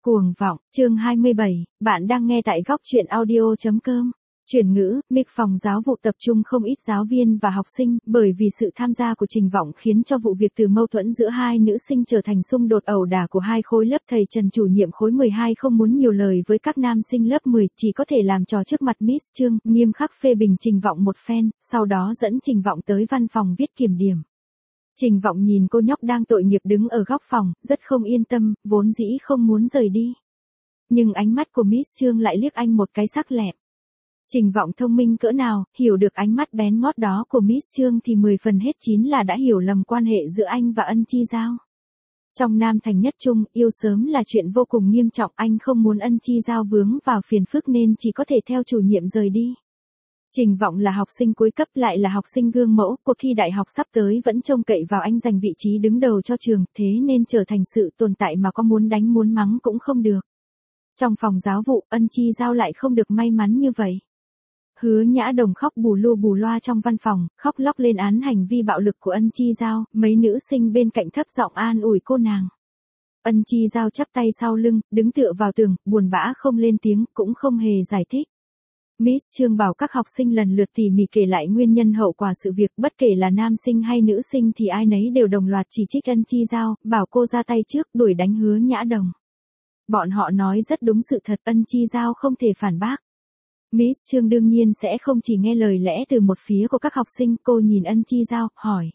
Cuồng vọng, chương 27, bạn đang nghe tại góc truyện audio.com. Chuyển ngữ, MIC phòng giáo vụ tập trung không ít giáo viên và học sinh, bởi vì sự tham gia của Trình Vọng khiến cho vụ việc từ mâu thuẫn giữa hai nữ sinh trở thành xung đột ẩu đả của hai khối lớp. Thầy Trần chủ nhiệm khối 12 không muốn nhiều lời với các nam sinh lớp 10, chỉ có thể làm trò trước mặt Miss Trương, nghiêm khắc phê bình Trình Vọng một phen, sau đó dẫn Trình Vọng tới văn phòng viết kiểm điểm. Trình Vọng nhìn cô nhóc đang tội nghiệp đứng ở góc phòng, rất không yên tâm, vốn dĩ không muốn rời đi. Nhưng ánh mắt của Miss Trương lại liếc anh một cái sắc lẹm. Trình Vọng thông minh cỡ nào, hiểu được ánh mắt bén ngót đó của Miss Trương thì 10 phần hết 9 là đã hiểu lầm quan hệ giữa anh và Ân Chi Giao. Trong Nam Thành Nhất Trung, yêu sớm là chuyện vô cùng nghiêm trọng, anh không muốn Ân Chi Giao vướng vào phiền phức nên chỉ có thể theo chủ nhiệm rời đi. Trình Vọng là học sinh cuối cấp lại là học sinh gương mẫu, cuộc thi đại học sắp tới vẫn trông cậy vào anh giành vị trí đứng đầu cho trường, thế nên trở thành sự tồn tại mà có muốn đánh muốn mắng cũng không được. Trong phòng giáo vụ, Ân Chi Giao lại không được may mắn như vậy. Hứa Nhã Đồng khóc bù lu bù loa trong văn phòng, khóc lóc lên án hành vi bạo lực của Ân Chi Giao, mấy nữ sinh bên cạnh thấp giọng an ủi cô nàng. Ân Chi Giao chắp tay sau lưng, đứng tựa vào tường, buồn bã không lên tiếng, cũng không hề giải thích. Miss Trương bảo các học sinh lần lượt tỉ mỉ kể lại nguyên nhân hậu quả sự việc, bất kể là nam sinh hay nữ sinh thì ai nấy đều đồng loạt chỉ trích Ân Chi Giao, bảo cô ra tay trước, đuổi đánh Hứa Nhã Đồng. Bọn họ nói rất đúng sự thật, Ân Chi Giao không thể phản bác. Miss Trương đương nhiên sẽ không chỉ nghe lời lẽ từ một phía của các học sinh, cô nhìn Ân Chi Giao, hỏi.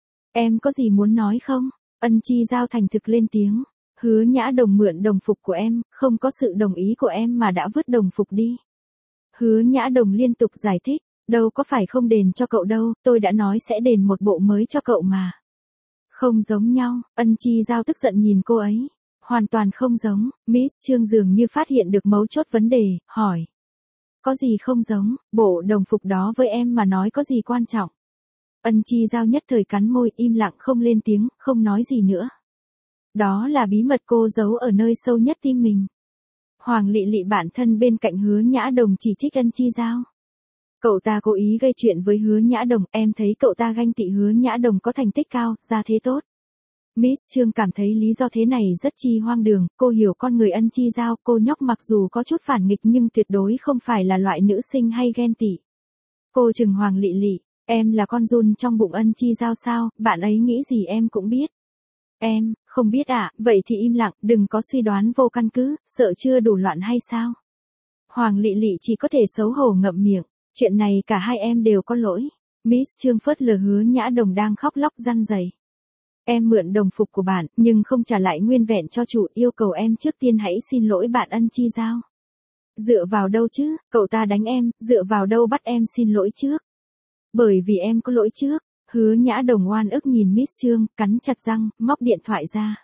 Em có gì muốn nói không? Ân Chi Giao thành thực lên tiếng. Hứa Nhã Đồng mượn đồng phục của em, không có sự đồng ý của em mà đã vứt đồng phục đi. Hứa Nhã Đồng liên tục giải thích, đâu có phải không đền cho cậu đâu, tôi đã nói sẽ đền một bộ mới cho cậu mà. Không giống nhau, Ân Chi Giao tức giận nhìn cô ấy. Hoàn toàn không giống, Miss Trương dường như phát hiện được mấu chốt vấn đề, hỏi. Có gì không giống, bộ đồng phục đó với em mà nói có gì quan trọng. Ân Chi Giao nhất thời cắn môi, im lặng không lên tiếng, không nói gì nữa. Đó là bí mật cô giấu ở nơi sâu nhất tim mình. Hoàng Lị Lị bạn thân bên cạnh Hứa Nhã Đồng chỉ trích Ân Chi Giao. Cậu ta cố ý gây chuyện với Hứa Nhã Đồng, em thấy cậu ta ganh tị Hứa Nhã Đồng có thành tích cao, ra thế tốt. Miss Trương cảm thấy lý do thế này rất chi hoang đường, cô hiểu con người Ân Chi Giao, cô nhóc mặc dù có chút phản nghịch nhưng tuyệt đối không phải là loại nữ sinh hay ghen tị. Cô chừng Hoàng Lị Lị, em là con giun trong bụng Ân Chi Giao sao, bạn ấy nghĩ gì em cũng biết. Em, không biết ạ, vậy thì im lặng, đừng có suy đoán vô căn cứ, sợ chưa đủ loạn hay sao? Hoàng Lị Lị chỉ có thể xấu hổ ngậm miệng, chuyện này cả hai em đều có lỗi. Miss Trương phớt lờ Hứa Nhã Đồng đang khóc lóc răn rẩy. Em mượn đồng phục của bạn, nhưng không trả lại nguyên vẹn cho chủ, yêu cầu em trước tiên hãy xin lỗi bạn Ân Chi Giao. Dựa vào đâu chứ, cậu ta đánh em, dựa vào đâu bắt em xin lỗi trước? Bởi vì em có lỗi trước. Hứa Nhã Đồng oan ức nhìn Miss Trương, cắn chặt răng, móc điện thoại ra.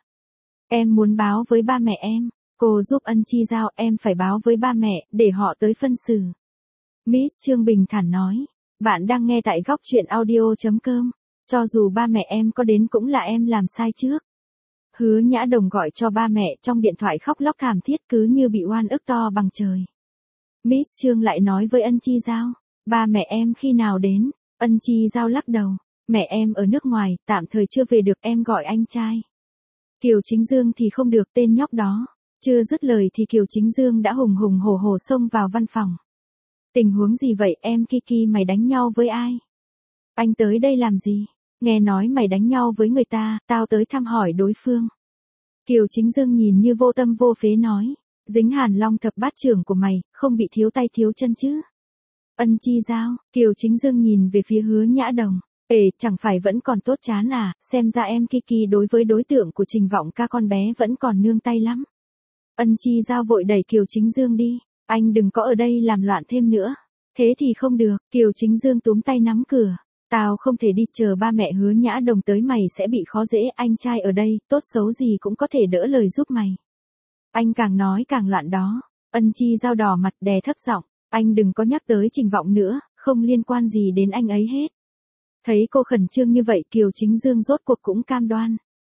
Em muốn báo với ba mẹ em. Cô giúp Ân Chi Giao, em phải báo với ba mẹ, để họ tới phân xử. Miss Trương bình thản nói. Bạn đang nghe tại góc truyện audio.com. Cho dù ba mẹ em có đến cũng là em làm sai trước. Hứa Nhã Đồng gọi cho ba mẹ trong điện thoại khóc lóc thảm thiết cứ như bị oan ức to bằng trời. Miss Trương lại nói với Ân Chi Giao. Ba mẹ em khi nào đến? Ân Chi Giao lắc đầu. Mẹ em ở nước ngoài, tạm thời chưa về được, em gọi anh trai. Kiều Chính Dương thì không được, tên nhóc đó. Chưa dứt lời thì Kiều Chính Dương đã hùng hùng hổ hổ xông vào văn phòng. Tình huống gì vậy em Kiki, mày đánh nhau với ai? Anh tới đây làm gì? Nghe nói mày đánh nhau với người ta, tao tới thăm hỏi đối phương. Kiều Chính Dương nhìn như vô tâm vô phế nói. Dính Hàn Long thập bát trưởng của mày, không bị thiếu tay thiếu chân chứ? Ân Chi Giao, Kiều Chính Dương nhìn về phía Hứa Nhã Đồng. Chẳng phải vẫn còn tốt chán à, xem ra em Kiki đối với đối tượng của Trình Vọng ca con bé vẫn còn nương tay lắm. Ân Chi Giao vội đẩy Kiều Chính Dương đi, anh đừng có ở đây làm loạn thêm nữa. Thế thì không được, Kiều Chính Dương túm tay nắm cửa. Tao không thể đi, chờ ba mẹ Hứa Nhã Đồng tới mày sẽ bị khó dễ, anh trai ở đây, tốt xấu gì cũng có thể đỡ lời giúp mày. Anh càng nói càng loạn đó. Ân Chi Giao đỏ mặt đè thấp giọng, anh đừng có nhắc tới Trình Vọng nữa, không liên quan gì đến anh ấy hết. Thấy cô khẩn trương như vậy Kiều Chính Dương rốt cuộc cũng cam đoan.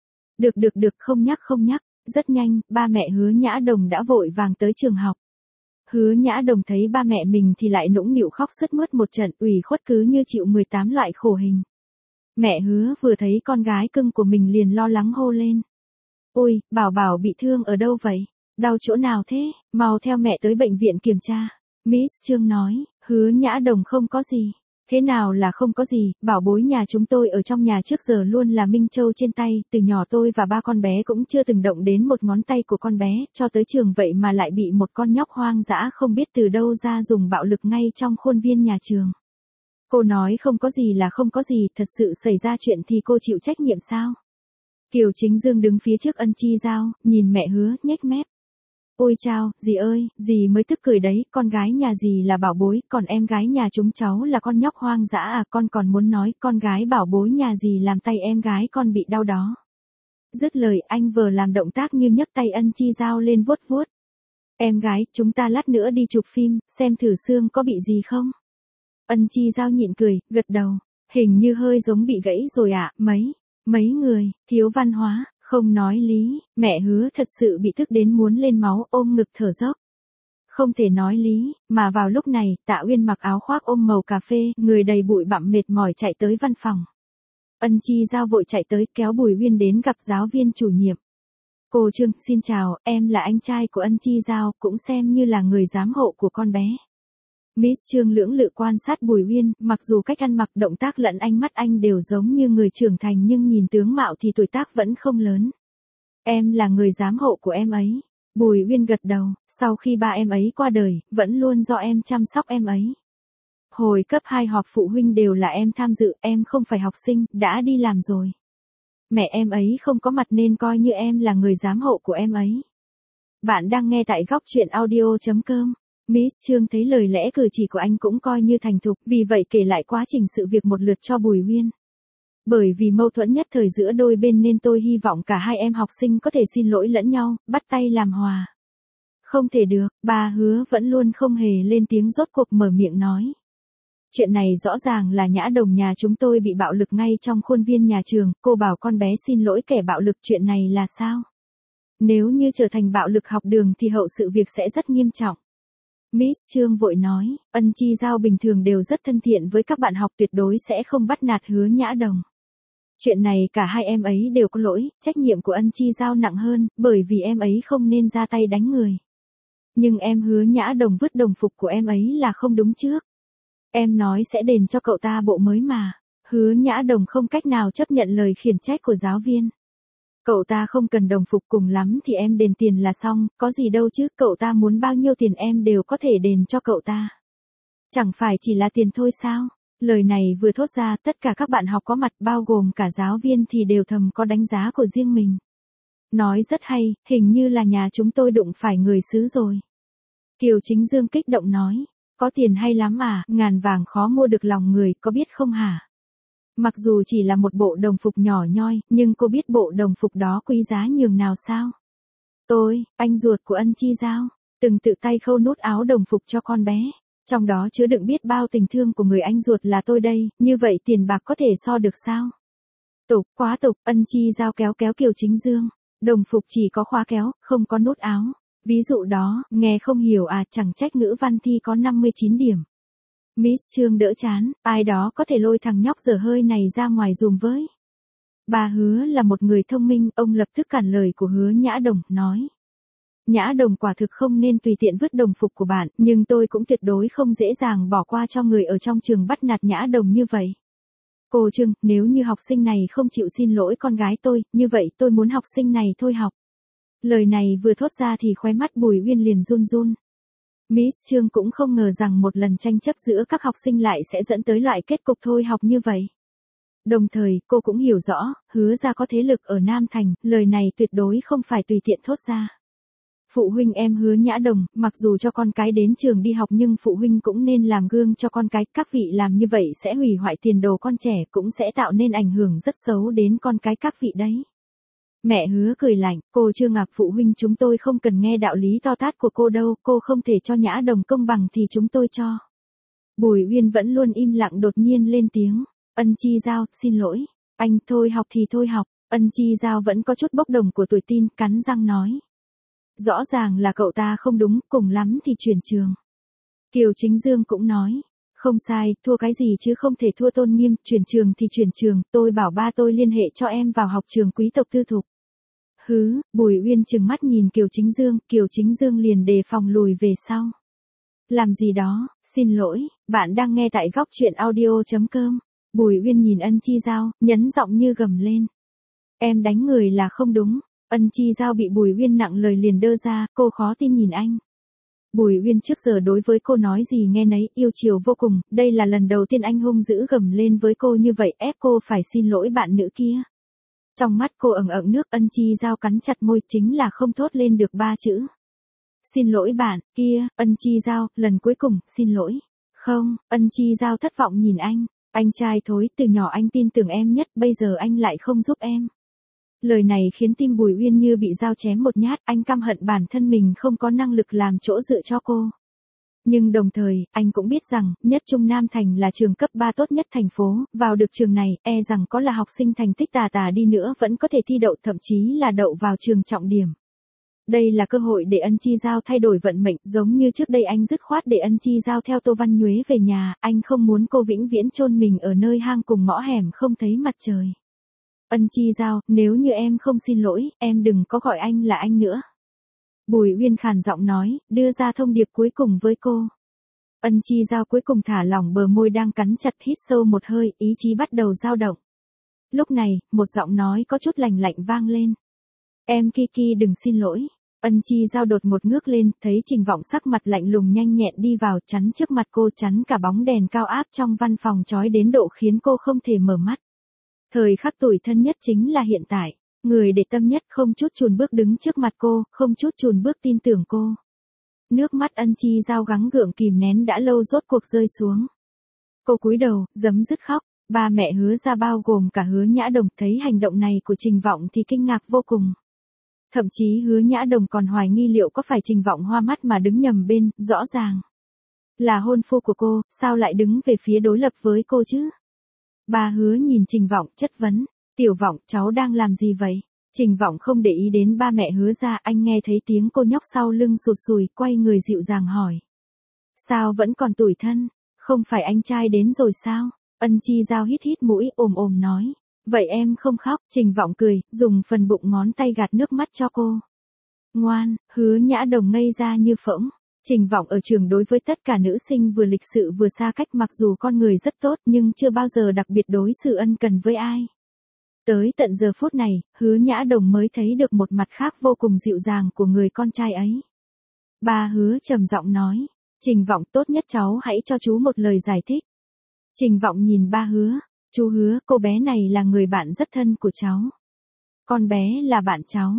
Được, không nhắc. Rất nhanh, ba mẹ Hứa Nhã Đồng đã vội vàng tới trường học. Hứa Nhã Đồng thấy ba mẹ mình thì lại nũng nịu khóc sướt mướt một trận, ủy khuất cứ như chịu 18 loại khổ hình. Mẹ Hứa vừa thấy con gái cưng của mình liền lo lắng hô lên. Ôi, Bảo Bảo bị thương ở đâu vậy? Đau chỗ nào thế, mau theo mẹ tới bệnh viện kiểm tra. Miss Trương nói, Hứa Nhã Đồng không có gì. Thế nào là không có gì, bảo bối nhà chúng tôi ở trong nhà trước giờ luôn là Minh Châu trên tay, từ nhỏ tôi và ba con bé cũng chưa từng động đến một ngón tay của con bé, cho tới trường vậy mà lại bị một con nhóc hoang dã không biết từ đâu ra dùng bạo lực ngay trong khuôn viên nhà trường. Cô nói không có gì là không có gì, thật sự xảy ra chuyện thì cô chịu trách nhiệm sao? Kiều Chính Dương đứng phía trước Ân Chi Giao, nhìn mẹ Hứa, nhếch mép. Ôi chao, dì ơi, dì mới tức cười đấy, con gái nhà dì là bảo bối, còn em gái nhà chúng cháu là con nhóc hoang dã à, con còn muốn nói con gái bảo bối nhà dì làm tay em gái con bị đau đó. Dứt lời anh vừa làm động tác như nhấc tay Ân Chi Giao lên vuốt vuốt. Em gái, chúng ta lát nữa đi chụp phim, xem thử xương có bị gì không? Ân Chi Giao nhịn cười, gật đầu, hình như hơi giống bị gãy rồi ạ, mấy người, thiếu văn hóa. Không nói lý, mẹ Hứa thật sự bị tức đến muốn lên máu, ôm ngực thở dốc. Không thể nói lý, mà vào lúc này, Tạ Uyên mặc áo khoác ôm màu cà phê, người đầy bụi bặm mệt mỏi chạy tới văn phòng. Ân Chi Giao vội chạy tới kéo Bùi Uyên đến gặp giáo viên chủ nhiệm. Cô Trương, xin chào, em là anh trai của Ân Chi Giao, cũng xem như là người giám hộ của con bé. Miss Trương lưỡng lự quan sát Bùi Uyên, mặc dù cách ăn mặc động tác lẫn ánh mắt anh đều giống như người trưởng thành nhưng nhìn tướng mạo thì tuổi tác vẫn không lớn. Em là người giám hộ của em ấy. Bùi Uyên gật đầu, sau khi ba em ấy qua đời, vẫn luôn do em chăm sóc em ấy. Hồi cấp 2 họp phụ huynh đều là em tham dự, em không phải học sinh, đã đi làm rồi. Mẹ em ấy không có mặt nên coi như em là người giám hộ của em ấy. Bạn đang nghe tại góc truyện audio.com. Miss Trương thấy lời lẽ cử chỉ của anh cũng coi như thành thục, vì vậy kể lại quá trình sự việc một lượt cho Bùi Uyên. Bởi vì mâu thuẫn nhất thời giữa đôi bên nên tôi hy vọng cả hai em học sinh có thể xin lỗi lẫn nhau, bắt tay làm hòa. Không thể được, bà Hứa vẫn luôn không hề lên tiếng rốt cuộc mở miệng nói. Chuyện này rõ ràng là Nhã Đồng nhà chúng tôi bị bạo lực ngay trong khuôn viên nhà trường, cô bảo con bé xin lỗi kẻ bạo lực, chuyện này là sao? Nếu như trở thành bạo lực học đường thì hậu sự việc sẽ rất nghiêm trọng. Miss Trương vội nói, Ân Chi Giao bình thường đều rất thân thiện với các bạn học, tuyệt đối sẽ không bắt nạt Hứa Nhã Đồng. Chuyện này cả hai em ấy đều có lỗi, trách nhiệm của Ân Chi Giao nặng hơn, bởi vì em ấy không nên ra tay đánh người. Nhưng em Hứa Nhã Đồng vứt đồng phục của em ấy là không đúng trước. Em nói sẽ đền cho cậu ta bộ mới mà. Hứa Nhã Đồng không cách nào chấp nhận lời khiển trách của giáo viên. Cậu ta không cần đồng phục, cùng lắm thì em đền tiền là xong, có gì đâu chứ, cậu ta muốn bao nhiêu tiền em đều có thể đền cho cậu ta. Chẳng phải chỉ là tiền thôi sao? Lời này vừa thốt ra, tất cả các bạn học có mặt bao gồm cả giáo viên thì đều thầm có đánh giá của riêng mình. Nói rất hay, hình như là nhà chúng tôi đụng phải người xứ rồi. Kiều Chính Dương kích động nói, có tiền hay lắm à, ngàn vàng khó mua được lòng người, có biết không hả? Mặc dù chỉ là một bộ đồng phục nhỏ nhoi, nhưng cô biết bộ đồng phục đó quý giá nhường nào sao? Tôi, anh ruột của Ân Chi Giao, từng tự tay khâu nút áo đồng phục cho con bé. Trong đó chứa đựng biết bao tình thương của người anh ruột là tôi đây, như vậy tiền bạc có thể so được sao? Tục, quá tục, Ân Chi Giao kéo Kiều Chính Dương. Đồng phục chỉ có khóa kéo, không có nút áo. Ví dụ đó, nghe không hiểu à, chẳng trách ngữ văn thi có 59 điểm. Miss Trương đỡ chán, ai đó có thể lôi thằng nhóc dở hơi này ra ngoài dùm với. Bà Hứa là một người thông minh, ông lập tức cản lời của Hứa Nhã Đồng, nói. Nhã Đồng quả thực không nên tùy tiện vứt đồng phục của bạn, nhưng tôi cũng tuyệt đối không dễ dàng bỏ qua cho người ở trong trường bắt nạt Nhã Đồng như vậy. Cô Trương, nếu như học sinh này không chịu xin lỗi con gái tôi, như vậy tôi muốn học sinh này thôi học. Lời này vừa thốt ra thì khóe mắt Bùi Uyên liền run run. Miss Trương cũng không ngờ rằng một lần tranh chấp giữa các học sinh lại sẽ dẫn tới loại kết cục thôi học như vậy. Đồng thời, cô cũng hiểu rõ, Hứa ra có thế lực ở Nam Thành, lời này tuyệt đối không phải tùy tiện thốt ra. Phụ huynh em Hứa Nhã Đồng, mặc dù cho con cái đến trường đi học nhưng phụ huynh cũng nên làm gương cho con cái, các vị làm như vậy sẽ hủy hoại tiền đồ con trẻ, cũng sẽ tạo nên ảnh hưởng rất xấu đến con cái các vị đấy. Mẹ Hứa cười lạnh, cô Trương Ngạc, phụ huynh chúng tôi không cần nghe đạo lý to tát của cô đâu, cô không thể cho Nhã Đồng công bằng thì chúng tôi cho. Bùi Uyên vẫn luôn im lặng đột nhiên lên tiếng, Ân Chi Giao, xin lỗi, anh thôi học thì thôi học. Ân Chi Giao vẫn có chút bốc đồng của tuổi teen, cắn răng nói. Rõ ràng là cậu ta không đúng, cùng lắm thì chuyển trường. Kiều Chính Dương cũng nói, không sai, thua cái gì chứ không thể thua tôn nghiêm, chuyển trường thì chuyển trường, tôi bảo ba tôi liên hệ cho em vào học trường quý tộc tư thục. Bùi Uyên trừng mắt nhìn Kiều Chính Dương liền đề phòng lùi về sau. Làm gì đó, xin lỗi, bạn đang nghe tại góc chuyện audio.com. Bùi Uyên nhìn Ân Chi Giao, nhấn giọng như gầm lên. Em đánh người là không đúng. Ân Chi Giao bị Bùi Uyên nặng lời liền đơ ra, cô khó tin nhìn anh. Bùi Uyên trước giờ đối với cô nói gì nghe nấy, yêu chiều vô cùng, đây là lần đầu tiên anh hung dữ gầm lên với cô như vậy, ép cô phải xin lỗi bạn nữ kia. Trong mắt cô ẩn ẩn nước. Ân Chi Giao cắn chặt môi, chính là không thốt lên được 3 chữ. Xin lỗi bạn, kia, Ân Chi Giao, lần cuối cùng, xin lỗi. Không, Ân Chi Giao thất vọng nhìn anh. Anh trai thối, từ nhỏ anh tin tưởng em nhất, bây giờ anh lại không giúp em. Lời này khiến tim Bùi Uyên như bị dao chém một nhát, anh căm hận bản thân mình không có năng lực làm chỗ dựa cho cô. Nhưng đồng thời, anh cũng biết rằng, Nhất Trung Nam Thành là trường cấp 3 tốt nhất thành phố, vào được trường này, e rằng có là học sinh thành tích tà đi nữa vẫn có thể thi đậu, thậm chí là đậu vào trường trọng điểm. Đây là cơ hội để Ân Chi Giao thay đổi vận mệnh, giống như trước đây anh dứt khoát để Ân Chi Giao theo Tô Văn Nhuế về nhà, anh không muốn cô vĩnh viễn chôn mình ở nơi hang cùng ngõ hẻm không thấy mặt trời. Ân Chi Giao, nếu như em không xin lỗi, em đừng có gọi anh là anh nữa. Bùi Uyên khàn giọng nói, đưa ra thông điệp cuối cùng với cô. Ân Chi Giao cuối cùng thả lỏng bờ môi đang cắn chặt, hít sâu một hơi, ý chí bắt đầu dao động. Lúc này, một giọng nói có chút lạnh lạnh vang lên. Em Kiki đừng xin lỗi. Ân Chi Giao đột một ngước lên, thấy Trình Vọng sắc mặt lạnh lùng nhanh nhẹn đi vào, chắn trước mặt cô, chắn cả bóng đèn cao áp trong văn phòng chói đến độ khiến cô không thể mở mắt. Thời khắc tủi thân nhất chính là hiện tại. Người để tâm nhất không chút chùn bước đứng trước mặt cô, không chút chùn bước tin tưởng cô. Nước mắt Ân Chi Giao gắng gượng kìm nén đã lâu rốt cuộc rơi xuống. Cô cúi đầu, giấm dứt khóc. Ba mẹ Hứa Ra bao gồm cả Hứa Nhã Đồng thấy hành động này của Trình Vọng thì kinh ngạc vô cùng. Thậm chí Hứa Nhã Đồng còn hoài nghi liệu có phải Trình Vọng hoa mắt mà đứng nhầm bên, rõ ràng là hôn phu của cô, sao lại đứng về phía đối lập với cô chứ? Bà Hứa nhìn Trình Vọng chất vấn, Tiểu Vọng, cháu đang làm gì vậy? Trình Vọng không để ý đến ba mẹ Hứa Ra, anh nghe thấy tiếng cô nhóc sau lưng sụt sùi, quay người dịu dàng hỏi. Sao vẫn còn tủi thân? Không phải anh trai đến rồi sao? Ân Chi Giao hít hít mũi, ồm nói. Vậy em không khóc. Trình Vọng cười, dùng phần bụng ngón tay gạt nước mắt cho cô. Ngoan. Hứa Nhã Đồng ngây ra như phỗng. Trình Vọng ở trường đối với tất cả nữ sinh vừa lịch sự vừa xa cách, mặc dù con người rất tốt nhưng chưa bao giờ đặc biệt đối xử ân cần với ai. Tới tận giờ phút này, Hứa Nhã Đồng mới thấy được một mặt khác vô cùng dịu dàng của người con trai ấy. Bà Hứa trầm giọng nói, Trình Vọng, tốt nhất cháu hãy cho chú một lời giải thích. Trình Vọng nhìn ba Hứa, chú Hứa, cô bé này là người bạn rất thân của cháu. Con bé là bạn cháu.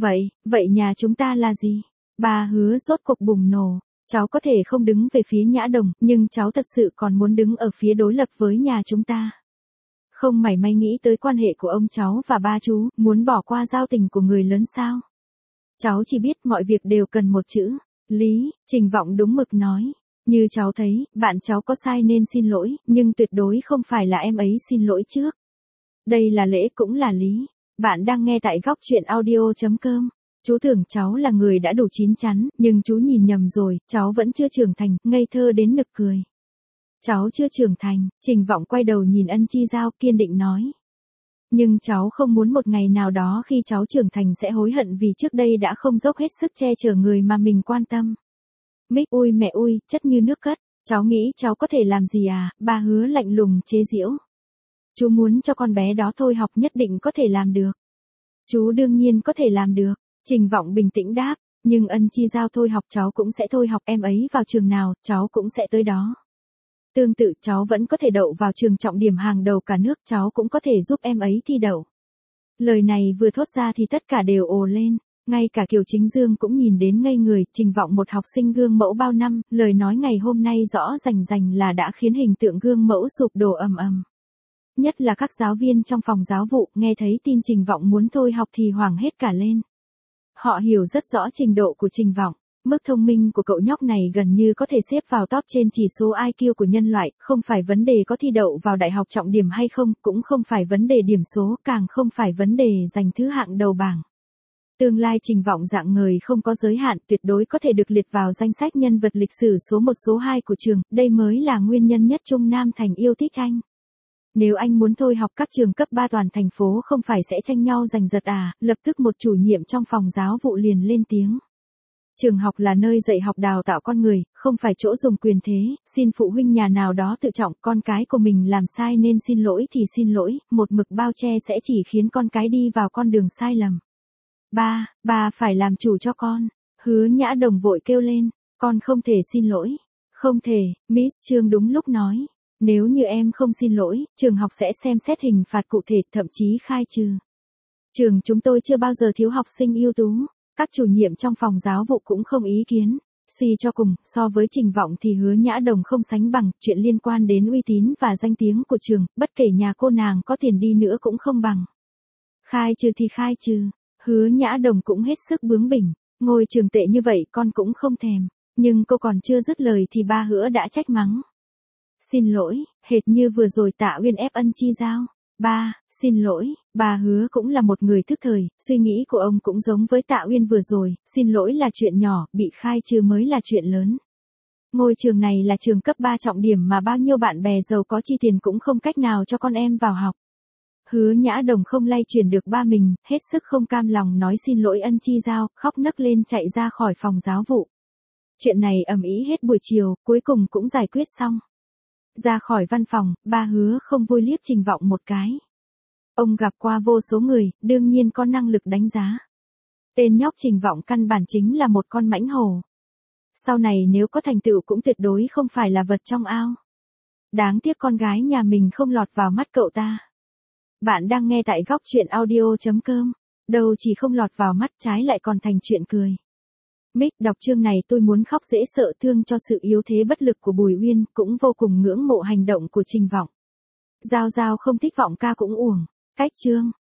Vậy nhà chúng ta là gì? Bà Hứa rốt cuộc bùng nổ. Cháu có thể không đứng về phía Nhã Đồng, nhưng cháu thật sự còn muốn đứng ở phía đối lập với nhà chúng ta. Không mảy may nghĩ tới quan hệ của ông cháu và ba chú, muốn bỏ qua giao tình của người lớn sao? Cháu chỉ biết mọi việc đều cần một chữ, lý. Trình Vọng đúng mực nói. Như cháu thấy, bạn cháu có sai nên xin lỗi, nhưng tuyệt đối không phải là em ấy xin lỗi trước. Đây là lễ cũng là lý. Bạn đang nghe tại góc chuyện audio.com. Chú tưởng cháu là người đã đủ chín chắn, nhưng chú nhìn nhầm rồi, cháu vẫn chưa trưởng thành, ngây thơ đến nực cười. Cháu chưa trưởng thành. Trình Vọng quay đầu nhìn Ân Chi Giao, kiên định nói. Nhưng cháu không muốn một ngày nào đó khi cháu trưởng thành sẽ hối hận vì trước đây đã không dốc hết sức che chở người mà mình quan tâm. Mích ui mẹ ui, chất như nước cất. Cháu nghĩ cháu có thể làm gì à? Bà Hứa lạnh lùng chế giễu. Chú muốn cho con bé đó thôi học nhất định có thể làm được. Chú đương nhiên có thể làm được. Trình Vọng bình tĩnh đáp. Nhưng Ân Chi Giao thôi học cháu cũng sẽ thôi học, em ấy vào trường nào, cháu cũng sẽ tới đó. Tương tự cháu vẫn có thể đậu vào trường trọng điểm hàng đầu cả nước, cháu cũng có thể giúp em ấy thi đậu. Lời này vừa thốt ra thì tất cả đều ồ lên. Ngay cả Kiều Chính Dương cũng nhìn đến ngây người. Trình Vọng, một học sinh gương mẫu bao năm, lời nói ngày hôm nay rõ rành là đã khiến hình tượng gương mẫu sụp đổ ầm ầm. Nhất là các giáo viên trong phòng giáo vụ, nghe thấy tin Trình Vọng muốn thôi học thì hoảng hết cả lên. Họ hiểu rất rõ trình độ của Trình Vọng. Mức thông minh của cậu nhóc này gần như có thể xếp vào top trên chỉ số IQ của nhân loại, không phải vấn đề có thi đậu vào đại học trọng điểm hay không, cũng không phải vấn đề điểm số, càng không phải vấn đề giành thứ hạng đầu bảng. Tương lai Trình Vọng rạng ngời không có giới hạn, tuyệt đối có thể được liệt vào danh sách nhân vật lịch sử số 1 số 2 của trường, đây mới là nguyên nhân Nhất Trung Nam Thành yêu thích anh. Nếu anh muốn thôi học các trường cấp 3 toàn thành phố không phải sẽ tranh nhau giành giật à, lập tức một chủ nhiệm trong phòng giáo vụ liền lên tiếng. Trường học là nơi dạy học đào tạo con người, không phải chỗ dùng quyền thế, xin phụ huynh nhà nào đó tự trọng con cái của mình làm sai nên xin lỗi thì xin lỗi, một mực bao che sẽ chỉ khiến con cái đi vào con đường sai lầm. Ba phải làm chủ cho con. Hứa Nhã Đồng vội kêu lên, con không thể xin lỗi. Không thể, Miss Trương đúng lúc nói. Nếu như em không xin lỗi, trường học sẽ xem xét hình phạt cụ thể, thậm chí khai trừ. Trường chúng tôi chưa bao giờ thiếu học sinh ưu tú. Các chủ nhiệm trong phòng giáo vụ cũng không ý kiến. Suy cho cùng, so với Trình Vọng thì Hứa Nhã Đồng không sánh bằng, chuyện liên quan đến uy tín và danh tiếng của trường, bất kể nhà cô nàng có tiền đi nữa cũng không bằng. Khai trừ thì khai trừ. Hứa Nhã Đồng cũng hết sức bướng bỉnh. Ngôi trường tệ như vậy con cũng không thèm. Nhưng cô còn chưa dứt lời thì ba Hứa đã trách mắng. Xin lỗi, hệt như vừa rồi Tạ Uyên ép Ân Chi giao. Ba, xin lỗi, bà Hứa cũng là một người thức thời, suy nghĩ của ông cũng giống với Tạ Uyên vừa rồi, xin lỗi là chuyện nhỏ, bị khai trừ mới là chuyện lớn. Ngôi trường này là trường cấp 3 trọng điểm mà bao nhiêu bạn bè giàu có chi tiền cũng không cách nào cho con em vào học. Hứa Nhã Đồng không lay chuyển được ba mình, hết sức không cam lòng nói xin lỗi Ân Chi giao, khóc nấc lên chạy ra khỏi phòng giáo vụ. Chuyện này ầm ĩ hết buổi chiều, cuối cùng cũng giải quyết xong. Ra khỏi văn phòng, ba Hứa không vui liếc Trình Vọng một cái. Ông gặp qua vô số người, đương nhiên có năng lực đánh giá. Tên nhóc Trình Vọng căn bản chính là một con mãnh hổ. Sau này nếu có thành tựu cũng tuyệt đối không phải là vật trong ao. Đáng tiếc con gái nhà mình không lọt vào mắt cậu ta. Bạn đang nghe tại góc truyện audio.com. Đâu chỉ không lọt vào mắt trái lại còn thành chuyện cười. Mick đọc chương này tôi muốn khóc dễ sợ thương cho sự yếu thế bất lực của Bùi Uyên, cũng vô cùng ngưỡng mộ hành động của Trình Vọng. Giao Giao không thích Vọng ca cũng uổng. Cách chương.